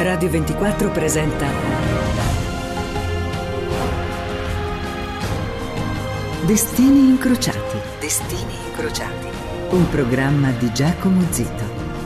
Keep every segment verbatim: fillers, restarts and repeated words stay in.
Radio ventiquattro presenta Destini incrociati. Destini incrociati. Un programma di Giacomo Zito.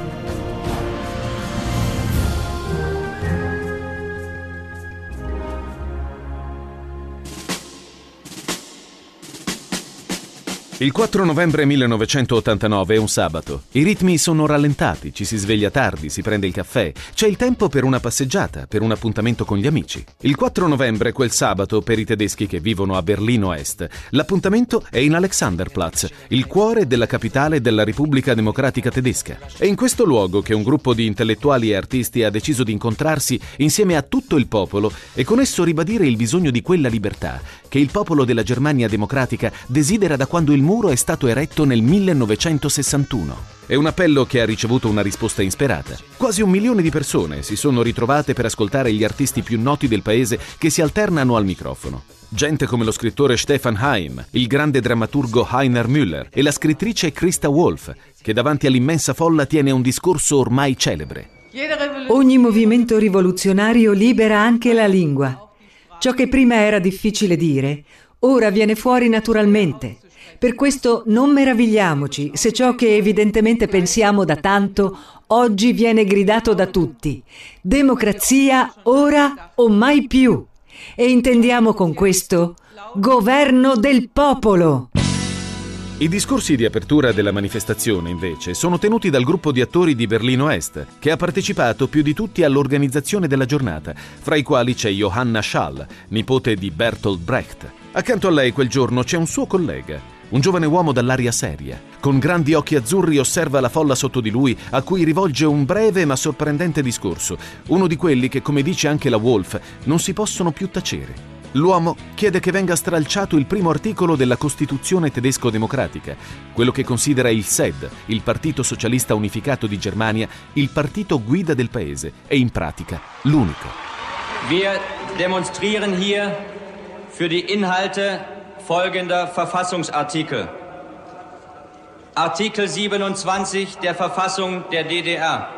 Il quattro novembre millenovecentottantanove è un sabato. I ritmi sono rallentati, ci si sveglia tardi, si prende il caffè. C'è il tempo per una passeggiata, per un appuntamento con gli amici. Il quattro novembre, quel sabato, per i tedeschi che vivono a Berlino Est, l'appuntamento è in Alexanderplatz, il cuore della capitale della Repubblica Democratica Tedesca. È in questo luogo che un gruppo di intellettuali e artisti ha deciso di incontrarsi insieme a tutto il popolo e con esso ribadire il bisogno di quella libertà che il popolo della Germania democratica desidera da quando il muro è stato eretto nel millenovecentosessantuno. È un appello che ha ricevuto una risposta insperata. Quasi un milione di persone si sono ritrovate per ascoltare gli artisti più noti del paese che si alternano al microfono. Gente come lo scrittore Stefan Heym, il grande drammaturgo Heiner Müller e la scrittrice Christa Wolf, che davanti all'immensa folla tiene un discorso ormai celebre. Ogni movimento rivoluzionario libera anche la lingua. Ciò che prima era difficile dire, ora viene fuori naturalmente. Per questo non meravigliamoci se ciò che evidentemente pensiamo da tanto oggi viene gridato da tutti. Democrazia ora o mai più. E intendiamo con questo governo del popolo. I discorsi di apertura della manifestazione, invece, sono tenuti dal gruppo di attori di Berlino Est, che ha partecipato più di tutti all'organizzazione della giornata, fra i quali c'è Johanna Schall, nipote di Bertolt Brecht. Accanto a lei quel giorno c'è un suo collega, un giovane uomo dall'aria seria. Con grandi occhi azzurri osserva la folla sotto di lui, a cui rivolge un breve ma sorprendente discorso, uno di quelli che, come dice anche la Wolf, non si possono più tacere. L'uomo chiede che venga stralciato il primo articolo della Costituzione tedesco-democratica, quello che considera il S E D, il Partito Socialista Unificato di Germania, il partito guida del paese e in pratica l'unico. Wir demonstrieren hier für die Inhalte folgender Verfassungsartikel. Artikel siebenundzwanzig der Verfassung der D D R.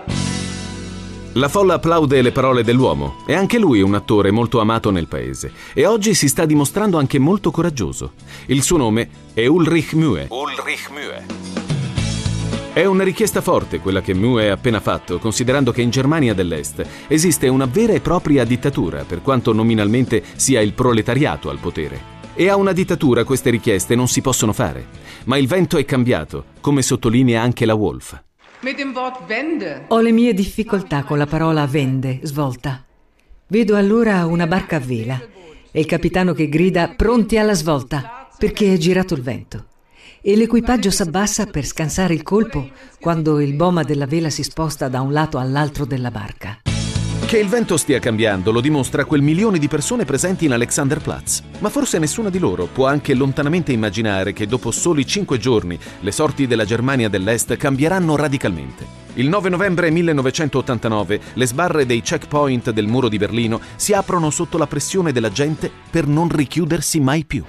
La folla applaude le parole dell'uomo. È anche lui un attore molto amato nel paese e oggi si sta dimostrando anche molto coraggioso. Il suo nome è Ulrich Mühe. Ulrich Mühe. È una richiesta forte quella che Mühe ha appena fatto, considerando che in Germania dell'Est esiste una vera e propria dittatura, per quanto nominalmente sia il proletariato al potere. E a una dittatura queste richieste non si possono fare. Ma il vento è cambiato, come sottolinea anche la Wolf. Ho le mie difficoltà con la parola Wende, svolta. Vedo allora una barca a vela e il capitano che grida pronti alla svolta perché è girato il vento e l'equipaggio s'abbassa per scansare il colpo quando il boma della vela si sposta da un lato all'altro della barca. Che il vento stia cambiando lo dimostra quel milione di persone presenti in Alexanderplatz. Ma forse nessuna di loro può anche lontanamente immaginare che dopo soli cinque giorni le sorti della Germania dell'Est cambieranno radicalmente. Il nove novembre millenovecentottantanove le sbarre dei checkpoint del muro di Berlino si aprono sotto la pressione della gente per non richiudersi mai più.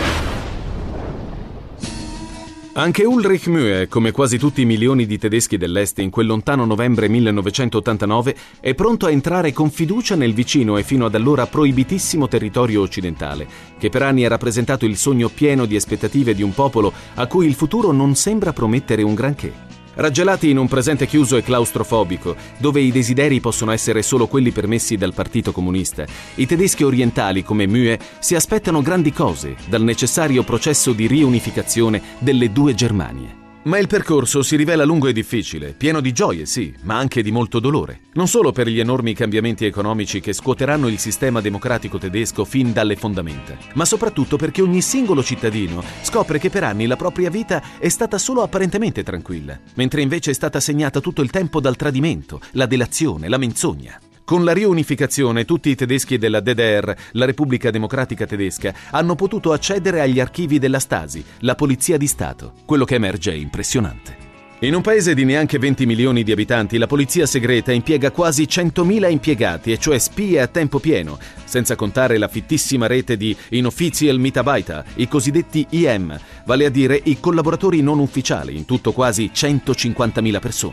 Anche Ulrich Mühe, come quasi tutti i milioni di tedeschi dell'Est in quel lontano novembre millenovecentottantanove, è pronto a entrare con fiducia nel vicino e fino ad allora proibitissimo territorio occidentale, che per anni ha rappresentato il sogno pieno di aspettative di un popolo a cui il futuro non sembra promettere un granché. Raggelati in un presente chiuso e claustrofobico, dove i desideri possono essere solo quelli permessi dal Partito Comunista, i tedeschi orientali come Mühe si aspettano grandi cose dal necessario processo di riunificazione delle due Germanie. Ma il percorso si rivela lungo e difficile, pieno di gioie, sì, ma anche di molto dolore. Non solo per gli enormi cambiamenti economici che scuoteranno il sistema democratico tedesco fin dalle fondamenta, ma soprattutto perché ogni singolo cittadino scopre che per anni la propria vita è stata solo apparentemente tranquilla, mentre invece è stata segnata tutto il tempo dal tradimento, la delazione, la menzogna. Con la riunificazione tutti i tedeschi della D D R, la Repubblica Democratica Tedesca, hanno potuto accedere agli archivi della Stasi, la polizia di Stato. Quello che emerge è impressionante. In un paese di neanche venti milioni di abitanti, la polizia segreta impiega quasi centomila impiegati, e cioè spie a tempo pieno, senza contare la fittissima rete di Inoffiziell Mitarbeiter, i cosiddetti I M, vale a dire i collaboratori non ufficiali, in tutto quasi centocinquantamila persone.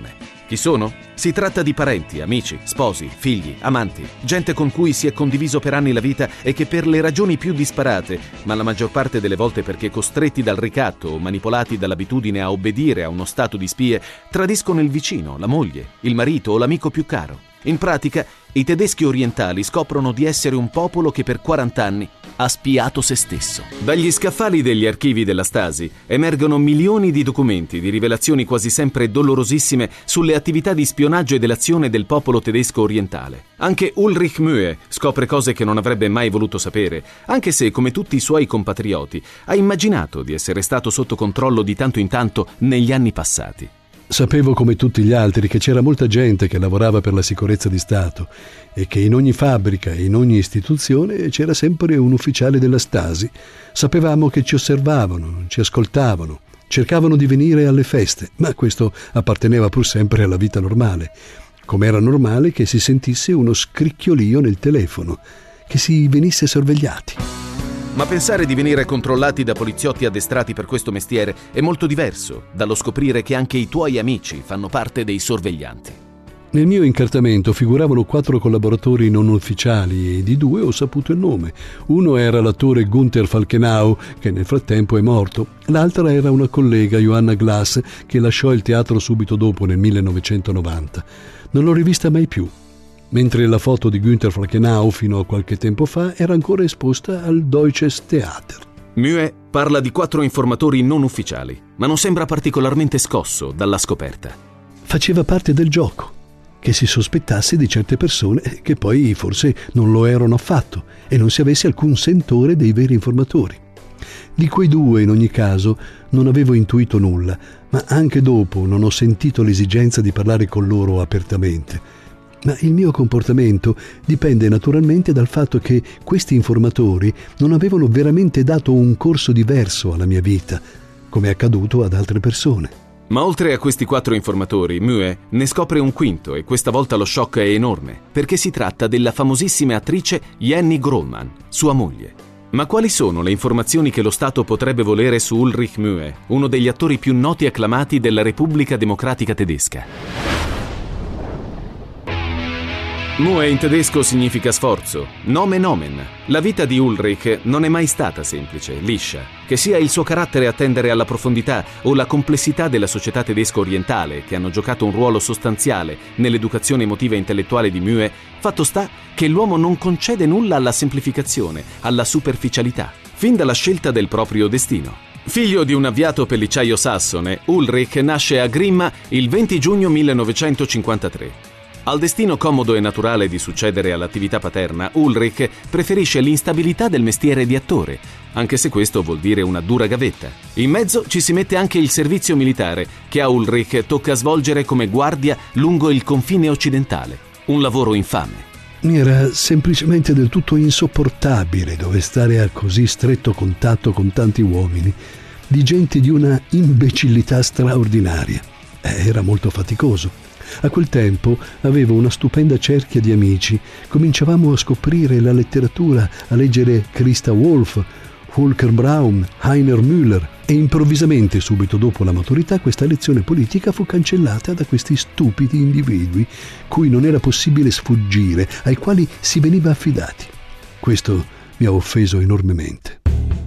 Chi sono? Si tratta di parenti, amici, sposi, figli, amanti, gente con cui si è condiviso per anni la vita e che per le ragioni più disparate, ma la maggior parte delle volte perché costretti dal ricatto o manipolati dall'abitudine a obbedire a uno stato di spie, tradiscono il vicino, la moglie, il marito o l'amico più caro. In pratica, i tedeschi orientali scoprono di essere un popolo che per quaranta anni ha spiato se stesso. Dagli scaffali degli archivi della Stasi emergono milioni di documenti, di rivelazioni quasi sempre dolorosissime sulle attività di spionaggio e delazione del popolo tedesco orientale. Anche Ulrich Mühe scopre cose che non avrebbe mai voluto sapere, anche se, come tutti i suoi compatrioti, ha immaginato di essere stato sotto controllo di tanto in tanto negli anni passati. Sapevo come tutti gli altri che c'era molta gente che lavorava per la sicurezza di Stato e che in ogni fabbrica e in ogni istituzione c'era sempre un ufficiale della Stasi. Sapevamo che ci osservavano, ci ascoltavano, cercavano di venire alle feste, ma questo apparteneva pur sempre alla vita normale. Come era normale che si sentisse uno scricchiolio nel telefono, che si venisse sorvegliati. Ma pensare di venire controllati da poliziotti addestrati per questo mestiere è molto diverso dallo scoprire che anche i tuoi amici fanno parte dei sorveglianti. Nel mio incartamento figuravano quattro collaboratori non ufficiali e di due ho saputo il nome. Uno era l'attore Günther Falkenau, che nel frattempo è morto. L'altra era una collega, Johanna Glass, che lasciò il teatro subito dopo, nel millenovecentonovanta. Non l'ho rivista mai più. Mentre la foto di Günther Falkenau fino a qualche tempo fa era ancora esposta al Deutsches Theater. Mühe parla di quattro informatori non ufficiali, ma non sembra particolarmente scosso dalla scoperta. Faceva parte del gioco, che si sospettasse di certe persone che poi forse non lo erano affatto e non si avesse alcun sentore dei veri informatori. Di quei due, in ogni caso, non avevo intuito nulla, ma anche dopo non ho sentito l'esigenza di parlare con loro apertamente. Ma il mio comportamento dipende naturalmente dal fatto che questi informatori non avevano veramente dato un corso diverso alla mia vita, come è accaduto ad altre persone. Ma oltre a questi quattro informatori, Mühe ne scopre un quinto e questa volta lo shock è enorme, perché si tratta della famosissima attrice Jenny Grollmann, sua moglie. Ma quali sono le informazioni che lo Stato potrebbe volere su Ulrich Mühe, uno degli attori più noti e acclamati della Repubblica Democratica Tedesca? Mühe in tedesco significa sforzo, nomen omen. La vita di Ulrich non è mai stata semplice, liscia. Che sia il suo carattere a tendere alla profondità o la complessità della società tedesco orientale, che hanno giocato un ruolo sostanziale nell'educazione emotiva e intellettuale di Mühe, fatto sta che l'uomo non concede nulla alla semplificazione, alla superficialità, fin dalla scelta del proprio destino. Figlio di un avviato pellicciaio sassone, Ulrich nasce a Grimma il venti giugno millenovecentocinquantatré. Al destino comodo e naturale di succedere all'attività paterna, Ulrich preferisce l'instabilità del mestiere di attore, anche se questo vuol dire una dura gavetta. In mezzo ci si mette anche il servizio militare, che a Ulrich tocca svolgere come guardia lungo il confine occidentale. Un lavoro infame. Mi era semplicemente del tutto insopportabile dover stare a così stretto contatto con tanti uomini, di gente di una imbecillità straordinaria. Era molto faticoso. A quel tempo avevo una stupenda cerchia di amici. Cominciavamo a scoprire la letteratura, a leggere Christa Wolf, Volker Braun, Heiner Müller e improvvisamente, subito dopo la maturità, questa lezione politica fu cancellata da questi stupidi individui cui non era possibile sfuggire, ai quali si veniva affidati. Questo mi ha offeso enormemente.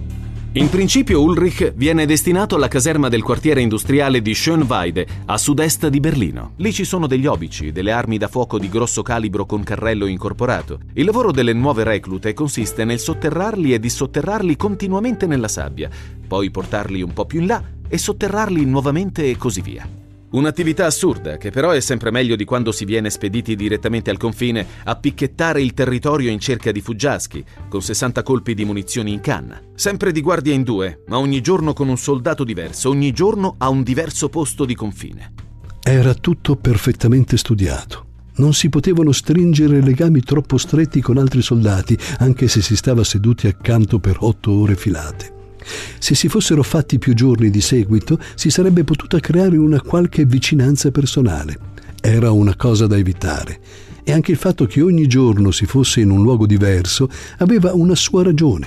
In principio Ulrich viene destinato alla caserma del quartiere industriale di Schönweide, a sud-est di Berlino. Lì ci sono degli obici, delle armi da fuoco di grosso calibro con carrello incorporato. Il lavoro delle nuove reclute consiste nel sotterrarli e dissotterrarli continuamente nella sabbia, poi portarli un po' più in là e sotterrarli nuovamente e così via. Un'attività assurda, che però è sempre meglio di quando si viene spediti direttamente al confine a picchettare il territorio in cerca di fuggiaschi, con sessanta colpi di munizioni in canna. Sempre di guardia in due, ma ogni giorno con un soldato diverso, ogni giorno a un diverso posto di confine. Era tutto perfettamente studiato. Non si potevano stringere legami troppo stretti con altri soldati, anche se si stava seduti accanto per otto ore filate. Se si fossero fatti più giorni di seguito, si sarebbe potuta creare una qualche vicinanza personale. Era una cosa da evitare. E anche il fatto che ogni giorno si fosse in un luogo diverso aveva una sua ragione.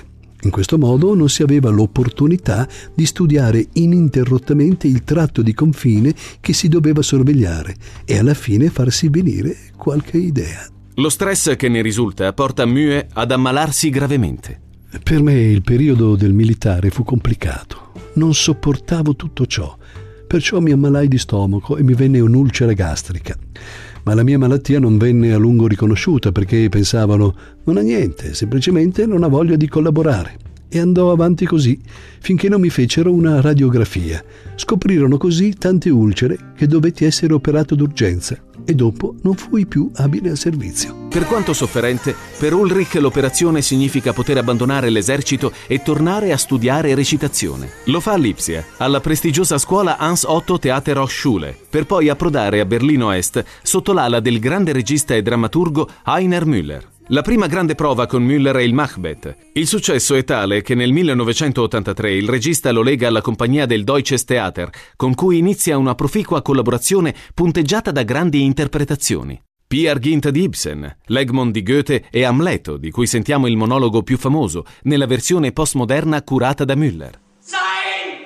In questo modo non si aveva l'opportunità di studiare ininterrottamente il tratto di confine che si doveva sorvegliare e alla fine farsi venire qualche idea. Lo stress che ne risulta porta Mue ad ammalarsi gravemente. Per me il periodo del militare fu complicato. Non sopportavo tutto ciò. Perciò mi ammalai di stomaco e mi venne un'ulcera gastrica. Ma la mia malattia non venne a lungo riconosciuta perché pensavano non ha niente, semplicemente non ha voglia di collaborare. E andò avanti così finché non mi fecero una radiografia. Scoprirono così tante ulcere che dovetti essere operato d'urgenza e dopo non fui più abile al servizio. Per quanto sofferente, per Ulrich l'operazione significa poter abbandonare l'esercito e tornare a studiare recitazione. Lo fa a Lipsia, alla prestigiosa scuola Hans Otto Theaterhochschule, per poi approdare a Berlino Est sotto l'ala del grande regista e drammaturgo Heiner Müller. La prima grande prova con Müller è il Macbeth. Il successo è tale che nel millenovecentottantatré il regista lo lega alla compagnia del Deutsches Theater, con cui inizia una proficua collaborazione punteggiata da grandi interpretazioni. Peer Gynt di Ibsen, l'Egmont di Goethe e Amleto, di cui sentiamo il monologo più famoso, nella versione postmoderna curata da Müller. Sein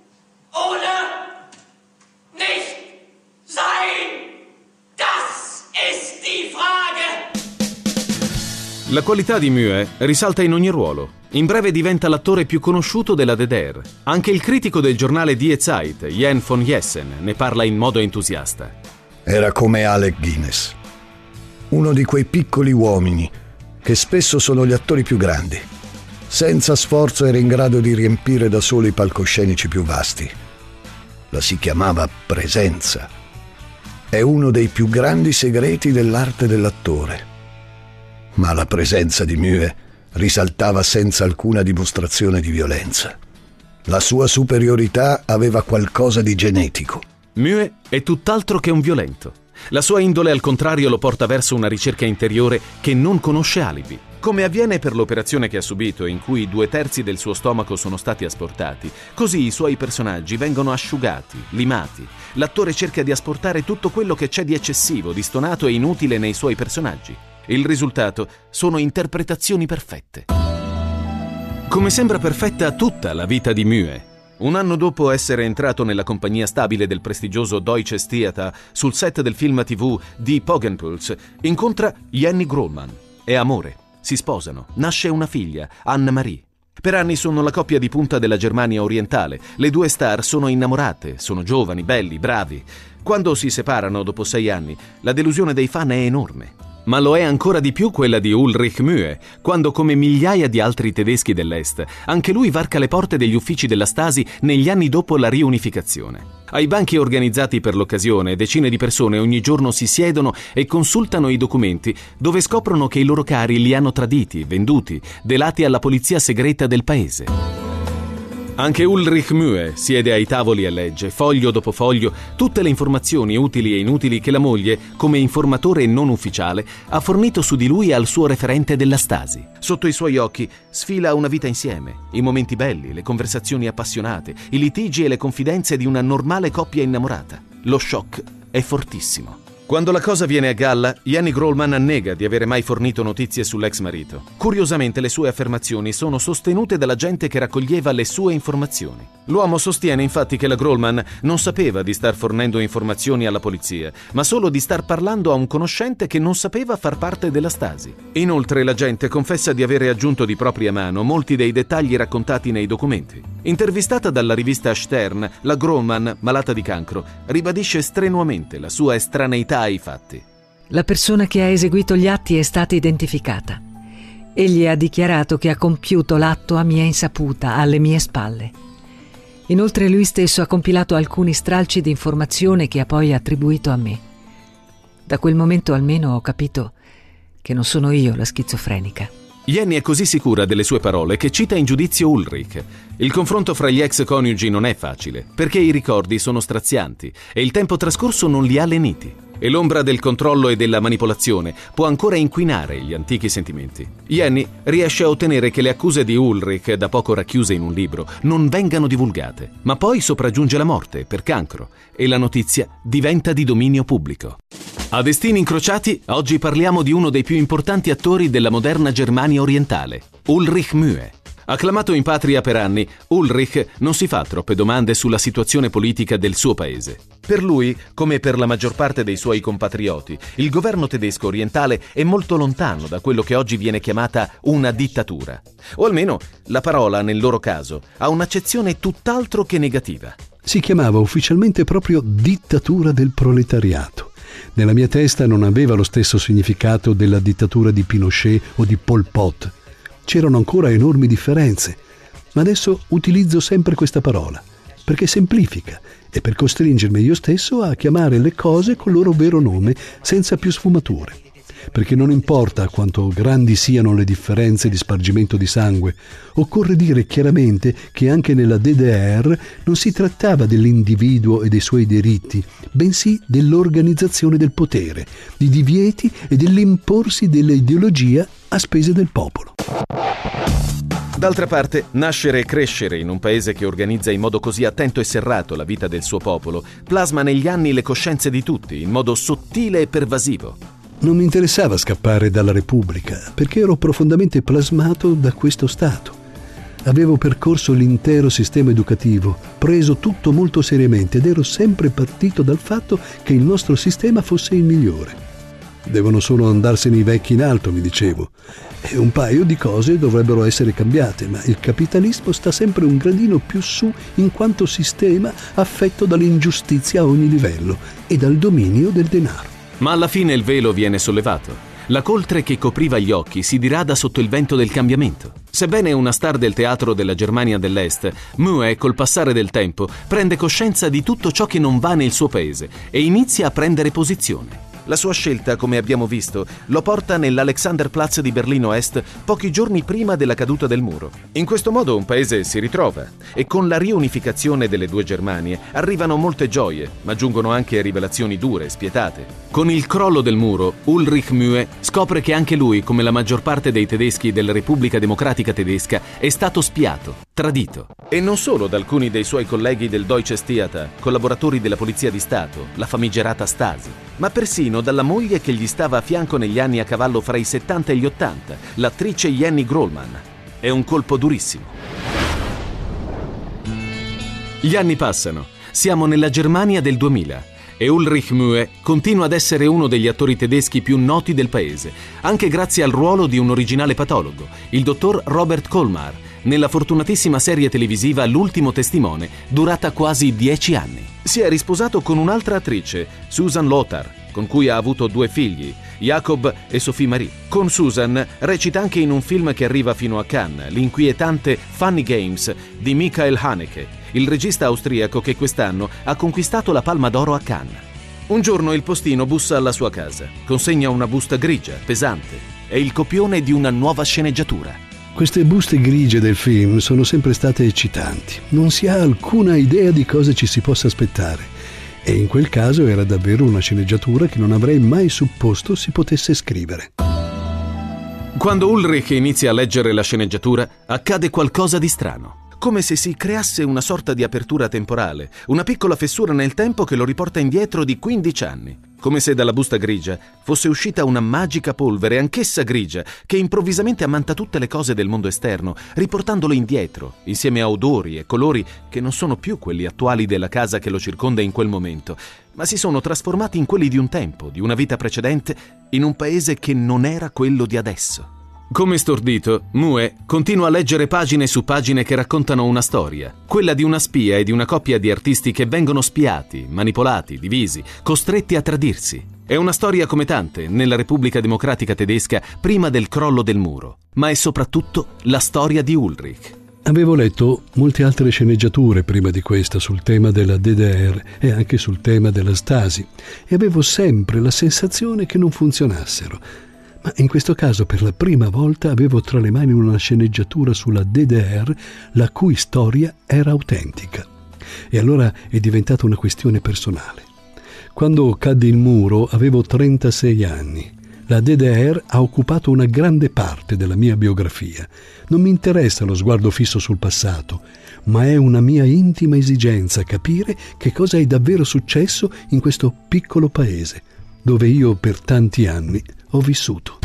oder nicht sein, das ist die Frage. La qualità di Mue risalta in ogni ruolo. In breve diventa l'attore più conosciuto della D D R. Anche il critico del giornale Die Zeit, Jan von Jessen, ne parla in modo entusiasta. Era come Alec Guinness, uno di quei piccoli uomini che spesso sono gli attori più grandi. Senza sforzo era in grado di riempire da solo i palcoscenici più vasti. La si chiamava presenza. È uno dei più grandi segreti dell'arte dell'attore. Ma la presenza di Mue risaltava senza alcuna dimostrazione di violenza. La sua superiorità aveva qualcosa di genetico. Mue è tutt'altro che un violento. La sua indole, al contrario, lo porta verso una ricerca interiore che non conosce alibi. Come avviene per l'operazione che ha subito, in cui due terzi del suo stomaco sono stati asportati, così i suoi personaggi vengono asciugati, limati. L'attore cerca di asportare tutto quello che c'è di eccessivo, di stonato e inutile nei suoi personaggi. Il risultato sono interpretazioni perfette. Come sembra perfetta tutta la vita di Mue. Un anno dopo essere entrato nella compagnia stabile del prestigioso Deutsches Theater, sul set del film tivù Die Pogenpuls, incontra Jenny Grollmann. È amore, si sposano, nasce una figlia, Anne-Marie. Per anni sono la coppia di punta della Germania orientale. Le due star sono innamorate, sono giovani, belli, bravi. Quando si separano dopo sei anni, la delusione dei fan è enorme. Ma lo è ancora di più quella di Ulrich Mue, quando, come migliaia di altri tedeschi dell'Est, anche lui varca le porte degli uffici della Stasi negli anni dopo la riunificazione. Ai banchi organizzati per l'occasione, decine di persone ogni giorno si siedono e consultano i documenti, dove scoprono che i loro cari li hanno traditi, venduti, delati alla polizia segreta del paese. Anche Ulrich Mue siede ai tavoli e legge, foglio dopo foglio, tutte le informazioni utili e inutili che la moglie, come informatore non ufficiale, ha fornito su di lui e al suo referente della Stasi. Sotto i suoi occhi sfila una vita insieme, i momenti belli, le conversazioni appassionate, i litigi e le confidenze di una normale coppia innamorata. Lo shock è fortissimo. Quando la cosa viene a galla, Jenny Grollmann nega di avere mai fornito notizie sull'ex marito. Curiosamente le sue affermazioni sono sostenute dalla gente che raccoglieva le sue informazioni. L'uomo sostiene infatti che la Grollmann non sapeva di star fornendo informazioni alla polizia, ma solo di star parlando a un conoscente che non sapeva far parte della Stasi. Inoltre la gente confessa di avere aggiunto di propria mano molti dei dettagli raccontati nei documenti. Intervistata dalla rivista Stern, la Grollmann, malata di cancro, ribadisce strenuamente la sua estraneità ai fatti. La persona che ha eseguito gli atti è stata identificata. Egli ha dichiarato che ha compiuto l'atto a mia insaputa, alle mie spalle. Inoltre lui stesso ha compilato alcuni stralci di informazione che ha poi attribuito a me. Da quel momento almeno ho capito che non sono io la schizofrenica. Jenny è così sicura delle sue parole che cita in giudizio Ulrich. Il confronto fra gli ex coniugi non è facile, perché i ricordi sono strazianti e il tempo trascorso non li ha leniti. E l'ombra del controllo e della manipolazione può ancora inquinare gli antichi sentimenti. Jenny riesce a ottenere che le accuse di Ulrich, da poco racchiuse in un libro, non vengano divulgate, ma poi sopraggiunge la morte per cancro e la notizia diventa di dominio pubblico. A destini incrociati, oggi parliamo di uno dei più importanti attori della moderna Germania orientale, Ulrich Mue. Acclamato in patria per anni, Ulrich non si fa troppe domande sulla situazione politica del suo paese. Per lui, come per la maggior parte dei suoi compatrioti, il governo tedesco orientale è molto lontano da quello che oggi viene chiamata una dittatura. O almeno, la parola, nel loro caso, ha un'accezione tutt'altro che negativa. Si chiamava ufficialmente proprio dittatura del proletariato. Nella mia testa non aveva lo stesso significato della dittatura di Pinochet o di Pol Pot. C'erano ancora enormi differenze, ma adesso utilizzo sempre questa parola, perché semplifica e per costringermi io stesso a chiamare le cose col loro vero nome, senza più sfumature. Perché non importa quanto grandi siano le differenze di spargimento di sangue, occorre dire chiaramente che anche nella D D R non si trattava dell'individuo e dei suoi diritti, bensì dell'organizzazione del potere, di divieti e dell'imporsi dell'ideologia a spese del popolo. D'altra parte, nascere e crescere in un paese che organizza in modo così attento e serrato la vita del suo popolo plasma negli anni le coscienze di tutti in modo sottile e pervasivo. Non mi interessava scappare dalla Repubblica, perché ero profondamente plasmato da questo Stato. Avevo percorso l'intero sistema educativo, preso tutto molto seriamente ed ero sempre partito dal fatto che il nostro sistema fosse il migliore. Devono solo andarsene i vecchi in alto, mi dicevo, e un paio di cose dovrebbero essere cambiate, ma il capitalismo sta sempre un gradino più su in quanto sistema affetto dall'ingiustizia a ogni livello e dal dominio del denaro. Ma alla fine il velo viene sollevato. La coltre che copriva gli occhi si dirada sotto il vento del cambiamento. Sebbene una star del teatro della Germania dell'Est, Mue, col passare del tempo, prende coscienza di tutto ciò che non va nel suo paese e inizia a prendere posizione. La sua scelta, come abbiamo visto, lo porta nell'Alexanderplatz di Berlino Est pochi giorni prima della caduta del muro. In questo modo un paese si ritrova e con la riunificazione delle due Germanie arrivano molte gioie, ma giungono anche rivelazioni dure e spietate. Con il crollo del muro, Ulrich Mue scopre che anche lui, come la maggior parte dei tedeschi della Repubblica Democratica Tedesca, è stato spiato, tradito. E non solo da alcuni dei suoi colleghi del Deutsches Theater, collaboratori della Polizia di Stato, la famigerata Stasi, ma persino dalla moglie che gli stava a fianco negli anni a cavallo fra i settanta e gli ottanta, l'attrice Jenny Grollman. È un colpo durissimo. Gli anni passano. Siamo nella Germania del duemila e Ulrich Mue continua ad essere uno degli attori tedeschi più noti del paese, anche grazie al ruolo di un originale patologo, il dottor Robert Kolmar, nella fortunatissima serie televisiva L'ultimo testimone, durata quasi dieci anni. Si è risposato con un'altra attrice, Susan Lothar, con cui ha avuto due figli, Jacob e Sophie Marie. Con Susan recita anche in un film che arriva fino a Cannes, l'inquietante Funny Games di Michael Haneke, il regista austriaco che quest'anno ha conquistato la Palma d'Oro a Cannes. Un giorno il postino bussa alla sua casa, consegna una busta grigia, pesante. È il copione di una nuova sceneggiatura. Queste buste grigie del film sono sempre state eccitanti. Non si ha alcuna idea di cosa ci si possa aspettare. E in quel caso era davvero una sceneggiatura che non avrei mai supposto si potesse scrivere. Quando Ulrich inizia a leggere la sceneggiatura, accade qualcosa di strano. Come se si creasse una sorta di apertura temporale, una piccola fessura nel tempo che lo riporta indietro di quindici anni. Come se dalla busta grigia fosse uscita una magica polvere, anch'essa grigia, che improvvisamente ammanta tutte le cose del mondo esterno, riportandolo indietro, insieme a odori e colori che non sono più quelli attuali della casa che lo circonda in quel momento, ma si sono trasformati in quelli di un tempo, di una vita precedente, in un paese che non era quello di adesso. Come stordito, Mue continua a leggere pagine su pagine che raccontano una storia, quella di una spia e di una coppia di artisti che vengono spiati, manipolati, divisi, costretti a tradirsi. È una storia come tante nella Repubblica Democratica Tedesca prima del crollo del muro, ma è soprattutto la storia di Ulrich. Avevo letto molte altre sceneggiature prima di questa sul tema della D D R e anche sul tema della Stasi e avevo sempre la sensazione che non funzionassero. Ma in questo caso per la prima volta avevo tra le mani una sceneggiatura sulla D D R la cui storia era autentica. E allora è diventata una questione personale. Quando cadde il muro avevo trentasei anni. La D D R ha occupato una grande parte della mia biografia. Non mi interessa lo sguardo fisso sul passato, ma è una mia intima esigenza capire che cosa è davvero successo in questo piccolo paese, dove io per tanti anni ho vissuto.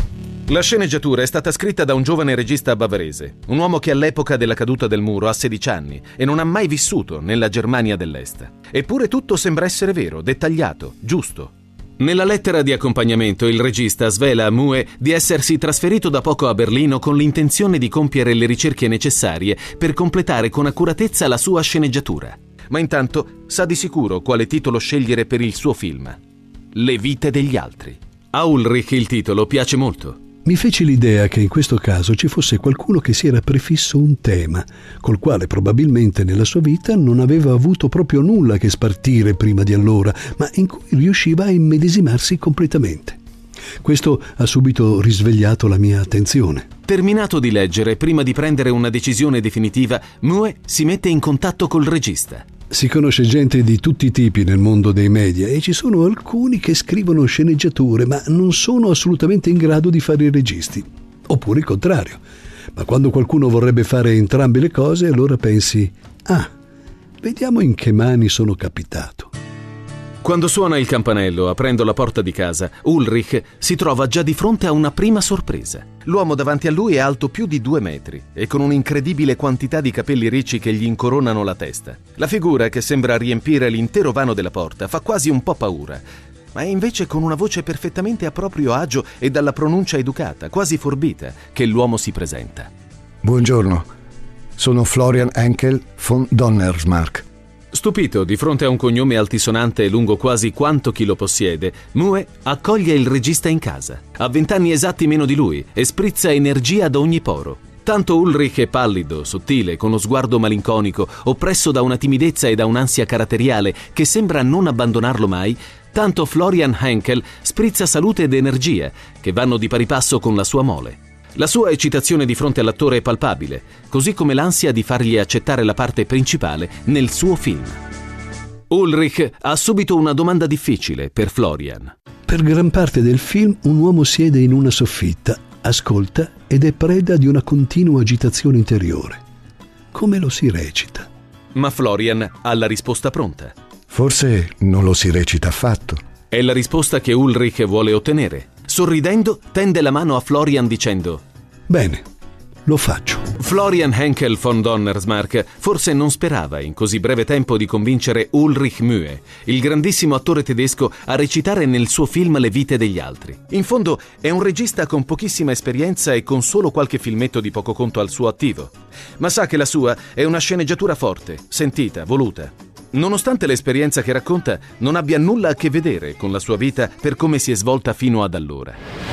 La sceneggiatura è stata scritta da un giovane regista bavarese, un uomo che all'epoca della caduta del muro ha sedici anni e non ha mai vissuto nella Germania dell'Est. Eppure tutto sembra essere vero, dettagliato, giusto. Nella lettera di accompagnamento il regista svela a Mue di essersi trasferito da poco a Berlino con l'intenzione di compiere le ricerche necessarie per completare con accuratezza la sua sceneggiatura. Ma intanto sa di sicuro quale titolo scegliere per il suo film: Le vite degli altri. A Ulrich il titolo piace molto. Mi fece l'idea che in questo caso ci fosse qualcuno che si era prefisso un tema, col quale probabilmente nella sua vita non aveva avuto proprio nulla che spartire prima di allora, ma in cui riusciva a immedesimarsi completamente. Questo ha subito risvegliato la mia attenzione. Terminato di leggere, prima di prendere una decisione definitiva, Mue si mette in contatto col regista. Si conosce gente di tutti i tipi nel mondo dei media e ci sono alcuni che scrivono sceneggiature ma non sono assolutamente in grado di fare i registi. Oppure il contrario. Ma quando qualcuno vorrebbe fare entrambe le cose, allora pensi: ah, vediamo in che mani sono capitato. Quando suona il campanello, aprendo la porta di casa, Ulrich si trova già di fronte a una prima sorpresa. L'uomo davanti a lui è alto più di due metri e con un'incredibile quantità di capelli ricci che gli incoronano la testa. La figura, che sembra riempire l'intero vano della porta, fa quasi un po' paura, ma è invece con una voce perfettamente a proprio agio e dalla pronuncia educata, quasi forbita, che l'uomo si presenta. Buongiorno, sono Florian Henkel von Donnersmarck. Stupito di fronte a un cognome altisonante e lungo quasi quanto chi lo possiede, Mue accoglie il regista in casa. Ha vent'anni esatti meno di lui e sprizza energia da ogni poro. Tanto Ulrich è pallido, sottile, con lo sguardo malinconico, oppresso da una timidezza e da un'ansia caratteriale che sembra non abbandonarlo mai, tanto Florian Henkel sprizza salute ed energia che vanno di pari passo con la sua mole. La sua eccitazione di fronte all'attore è palpabile, così come l'ansia di fargli accettare la parte principale nel suo film. Ulrich ha subito una domanda difficile per Florian. Per gran parte del film un uomo siede in una soffitta, ascolta ed è preda di una continua agitazione interiore. Come lo si recita? Ma Florian ha la risposta pronta. Forse non lo si recita affatto. È la risposta che Ulrich vuole ottenere. Sorridendo, tende la mano a Florian dicendo: bene, lo faccio. Florian Henkel von Donnersmarck forse non sperava in così breve tempo di convincere Ulrich Mue, il grandissimo attore tedesco, a recitare nel suo film Le vite degli altri. In fondo è un regista con pochissima esperienza e con solo qualche filmetto di poco conto al suo attivo, ma sa che la sua è una sceneggiatura forte, sentita, voluta. Nonostante l'esperienza che racconta non abbia nulla a che vedere con la sua vita per come si è svolta fino ad allora.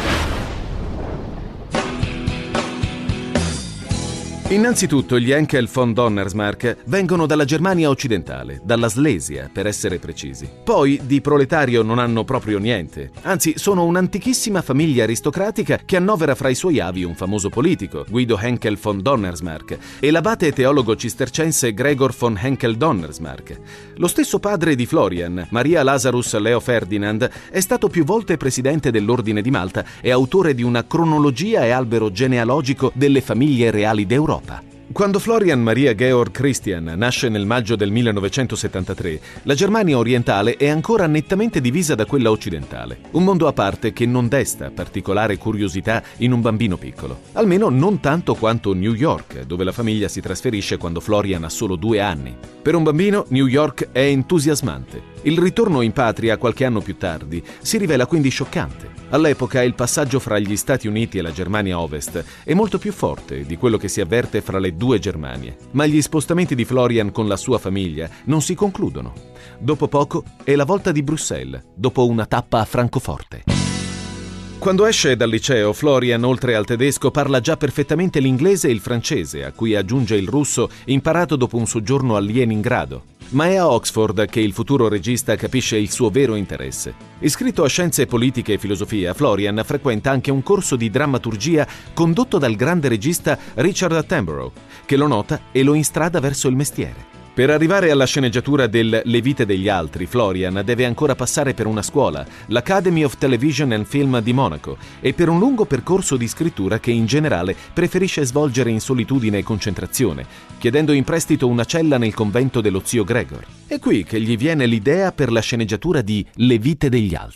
Innanzitutto gli Henkel von Donnersmarck vengono dalla Germania occidentale, dalla Slesia per essere precisi. Poi di proletario non hanno proprio niente, anzi sono un'antichissima famiglia aristocratica che annovera fra i suoi avi un famoso politico, Guido Henkel von Donnersmarck, e l'abate teologo cistercense Gregor von Henkel Donnersmarck. Lo stesso padre di Florian, Maria Lazarus Leo Ferdinand, è stato più volte presidente dell'Ordine di Malta e autore di una cronologia e albero genealogico delle famiglie reali d'Europa. Quando Florian Maria Georg Christian nasce nel maggio del millenovecentosettantatré, la Germania orientale è ancora nettamente divisa da quella occidentale. Un mondo a parte che non desta particolare curiosità in un bambino piccolo. Almeno non tanto quanto New York, dove la famiglia si trasferisce quando Florian ha solo due anni. Per un bambino New York è entusiasmante. Il ritorno in patria qualche anno più tardi si rivela quindi scioccante. All'epoca il passaggio fra gli Stati Uniti e la Germania Ovest è molto più forte di quello che si avverte fra le due Germanie. Ma gli spostamenti di Florian con la sua famiglia non si concludono. Dopo poco è la volta di Bruxelles, dopo una tappa a Francoforte. Quando esce dal liceo, Florian, oltre al tedesco, parla già perfettamente l'inglese e il francese, a cui aggiunge il russo, imparato dopo un soggiorno a Leningrado. Ma è a Oxford che il futuro regista capisce il suo vero interesse. Iscritto a Scienze Politiche e Filosofia, Florian frequenta anche un corso di drammaturgia condotto dal grande regista Richard Attenborough, che lo nota e lo instrada verso il mestiere. Per arrivare alla sceneggiatura del Le vite degli altri, Florian deve ancora passare per una scuola, l'Academy of Television and Film di Monaco, e per un lungo percorso di scrittura che in generale preferisce svolgere in solitudine e concentrazione, chiedendo in prestito una cella nel convento dello zio Gregor. È qui che gli viene l'idea per la sceneggiatura di Le vite degli altri.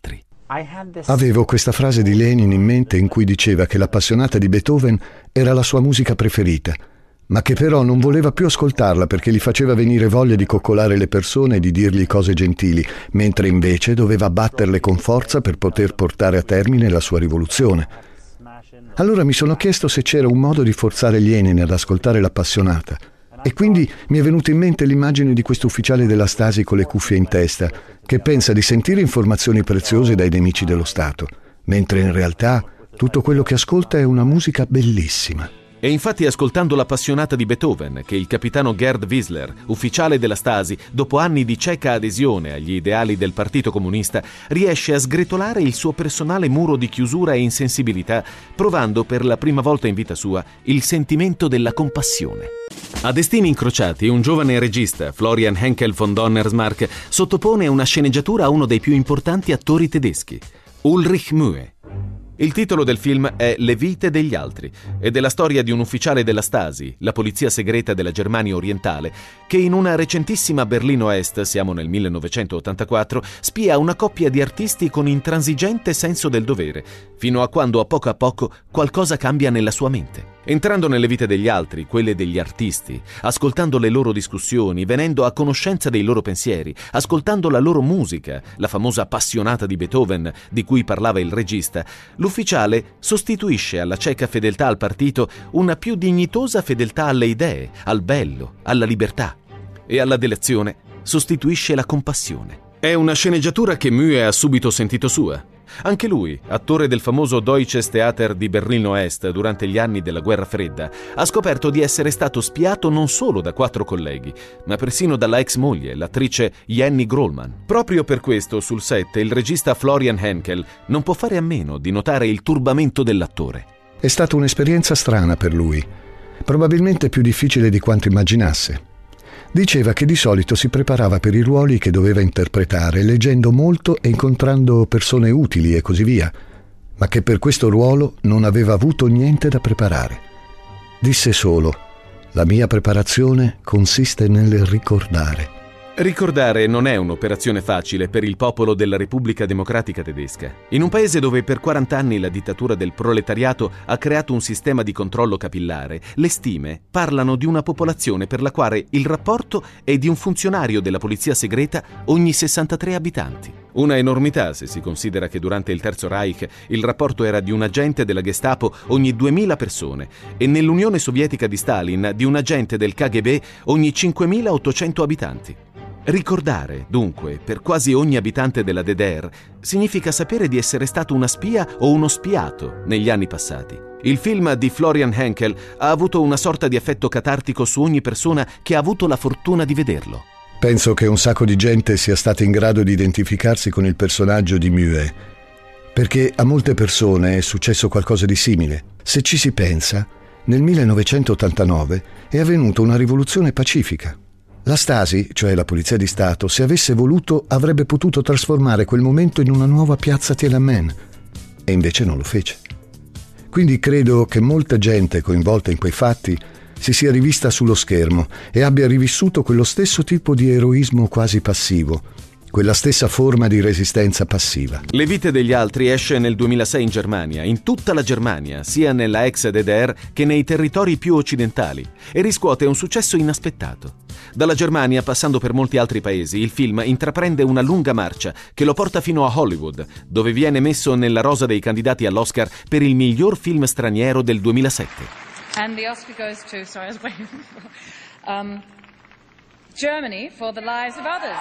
Avevo questa frase di Lenin in mente in cui diceva che l'Appassionata di Beethoven era la sua musica preferita, ma che però non voleva più ascoltarla perché gli faceva venire voglia di coccolare le persone e di dirgli cose gentili, mentre invece doveva batterle con forza per poter portare a termine la sua rivoluzione. Allora mi sono chiesto se c'era un modo di forzare Lenin ad ascoltare l'Appassionata, e quindi mi è venuta in mente l'immagine di questo ufficiale della Stasi con le cuffie in testa, che pensa di sentire informazioni preziose dai nemici dello Stato, mentre in realtà tutto quello che ascolta è una musica bellissima. E infatti è ascoltando l'Appassionata di Beethoven che il capitano Gerd Wiesler, ufficiale della Stasi, dopo anni di cieca adesione agli ideali del Partito Comunista, riesce a sgretolare il suo personale muro di chiusura e insensibilità, provando per la prima volta in vita sua il sentimento della compassione. A destini incrociati, un giovane regista, Florian Henkel von Donnersmarck, sottopone una sceneggiatura a uno dei più importanti attori tedeschi, Ulrich Mühe. Il titolo del film è Le vite degli altri ed è la storia di un ufficiale della Stasi, la polizia segreta della Germania orientale, che in una recentissima Berlino Est, siamo nel millenovecentottantaquattro, spia una coppia di artisti con intransigente senso del dovere, fino a quando a poco a poco qualcosa cambia nella sua mente. Entrando nelle vite degli altri, quelle degli artisti, ascoltando le loro discussioni, venendo a conoscenza dei loro pensieri, ascoltando la loro musica, la famosa Appassionata di Beethoven di cui parlava il regista, l'ufficiale sostituisce alla cieca fedeltà al partito una più dignitosa fedeltà alle idee, al bello, alla libertà, e alla delazione sostituisce la compassione. È una sceneggiatura che Mühe ha subito sentito sua. Anche lui, attore del famoso Deutsches Theater di Berlino Est durante gli anni della Guerra Fredda, ha scoperto di essere stato spiato non solo da quattro colleghi, ma persino dalla ex moglie, l'attrice Jenny Grollman. Proprio per questo, sul set, il regista Florian Henkel non può fare a meno di notare il turbamento dell'attore. È stata un'esperienza strana per lui, probabilmente più difficile di quanto immaginasse. Diceva che di solito si preparava per i ruoli che doveva interpretare, leggendo molto e incontrando persone utili e così via, ma che per questo ruolo non aveva avuto niente da preparare. Disse solo: «La mia preparazione consiste nel ricordare». Ricordare non è un'operazione facile per il popolo della Repubblica Democratica Tedesca. In un paese dove per quarant'anni la dittatura del proletariato ha creato un sistema di controllo capillare, le stime parlano di una popolazione per la quale il rapporto è di un funzionario della polizia segreta ogni sessantatré abitanti. Una enormità se si considera che durante il Terzo Reich il rapporto era di un agente della Gestapo ogni duemila persone e nell'Unione Sovietica di Stalin di un agente del K G B ogni cinquemilaottocento abitanti. Ricordare, dunque, per quasi ogni abitante della D D R significa sapere di essere stato una spia o uno spiato negli anni passati. Il film di Florian Henkel ha avuto una sorta di effetto catartico su ogni persona che ha avuto la fortuna di vederlo. Penso che un sacco di gente sia stata in grado di identificarsi con il personaggio di Mühe, perché a molte persone è successo qualcosa di simile. Se ci si pensa, nel millenovecentottantanove è avvenuta una rivoluzione pacifica. La Stasi, cioè la Polizia di Stato, se avesse voluto avrebbe potuto trasformare quel momento in una nuova piazza Tiananmen, e invece non lo fece. Quindi credo che molta gente coinvolta in quei fatti si sia rivista sullo schermo e abbia rivissuto quello stesso tipo di eroismo quasi passivo, quella stessa forma di resistenza passiva. Le vite degli altri esce nel duemilasei in Germania, in tutta la Germania, sia nella ex D D R che nei territori più occidentali, e riscuote un successo inaspettato. Dalla Germania, passando per molti altri paesi, il film intraprende una lunga marcia che lo porta fino a Hollywood, dove viene messo nella rosa dei candidati all'Oscar per il miglior film straniero del duemilasette. And the Oscar goes to, sorry, I was waiting for, um, Germany for The Lives of Others.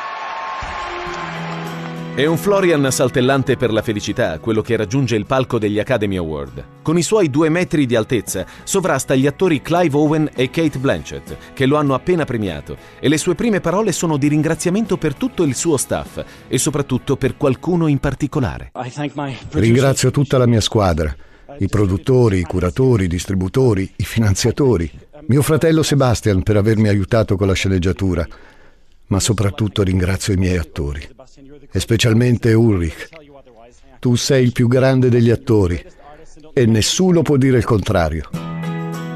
È un Florian saltellante per la felicità, quello che raggiunge il palco degli Academy Award. Con i suoi due metri di altezza sovrasta gli attori Clive Owen e Cate Blanchett, che lo hanno appena premiato, e le sue prime parole sono di ringraziamento per tutto il suo staff e soprattutto per qualcuno in particolare. Ringrazio tutta la mia squadra, i produttori, i curatori, i distributori, i finanziatori, mio fratello Sebastian per avermi aiutato con la sceneggiatura, ma soprattutto ringrazio i miei attori, e specialmente Ulrich. Tu sei il più grande degli attori e nessuno può dire il contrario.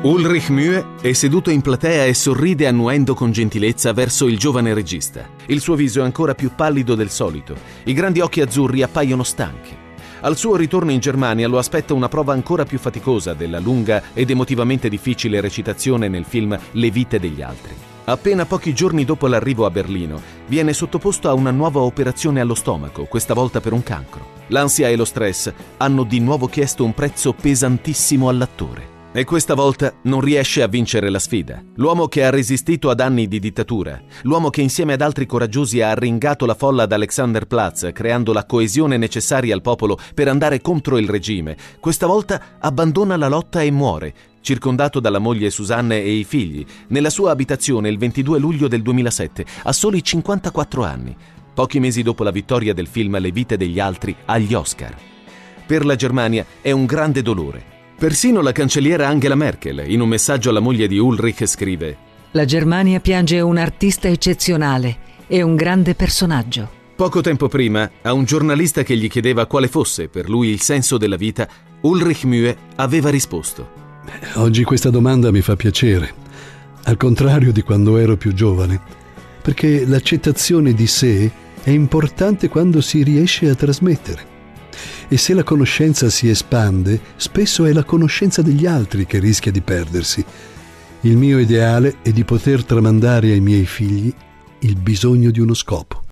Ulrich Mühe è seduto in platea e sorride annuendo con gentilezza verso il giovane regista. Il suo viso è ancora più pallido del solito. I grandi occhi azzurri appaiono stanchi. Al suo ritorno in Germania lo aspetta una prova ancora più faticosa della lunga ed emotivamente difficile recitazione nel film Le vite degli altri. Appena pochi giorni dopo l'arrivo a Berlino, viene sottoposto a una nuova operazione allo stomaco, questa volta per un cancro. L'ansia e lo stress hanno di nuovo chiesto un prezzo pesantissimo all'attore. E questa volta non riesce a vincere la sfida. L'uomo che ha resistito ad anni di dittatura, l'uomo che insieme ad altri coraggiosi ha arringato la folla ad Alexanderplatz, creando la coesione necessaria al popolo per andare contro il regime, questa volta abbandona la lotta e muore, circondato dalla moglie Susanne e i figli, nella sua abitazione il ventidue luglio del duemilasette, a soli cinquantaquattro anni, pochi mesi dopo la vittoria del film Le vite degli altri agli Oscar. Per la Germania è un grande dolore. Persino la cancelliera Angela Merkel, in un messaggio alla moglie di Ulrich, scrive: La Germania piange un artista eccezionale e un grande personaggio. Poco tempo prima, a un giornalista che gli chiedeva quale fosse per lui il senso della vita, Ulrich Mühe aveva risposto: Oggi questa domanda mi fa piacere, al contrario di quando ero più giovane, perché l'accettazione di sé è importante quando si riesce a trasmettere. E se la conoscenza si espande, spesso è la conoscenza degli altri che rischia di perdersi. Il mio ideale è di poter tramandare ai miei figli il bisogno di uno scopo.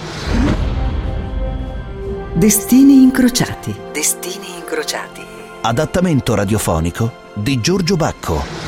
Destini incrociati. Destini incrociati. Adattamento radiofonico di Giorgio Bacco.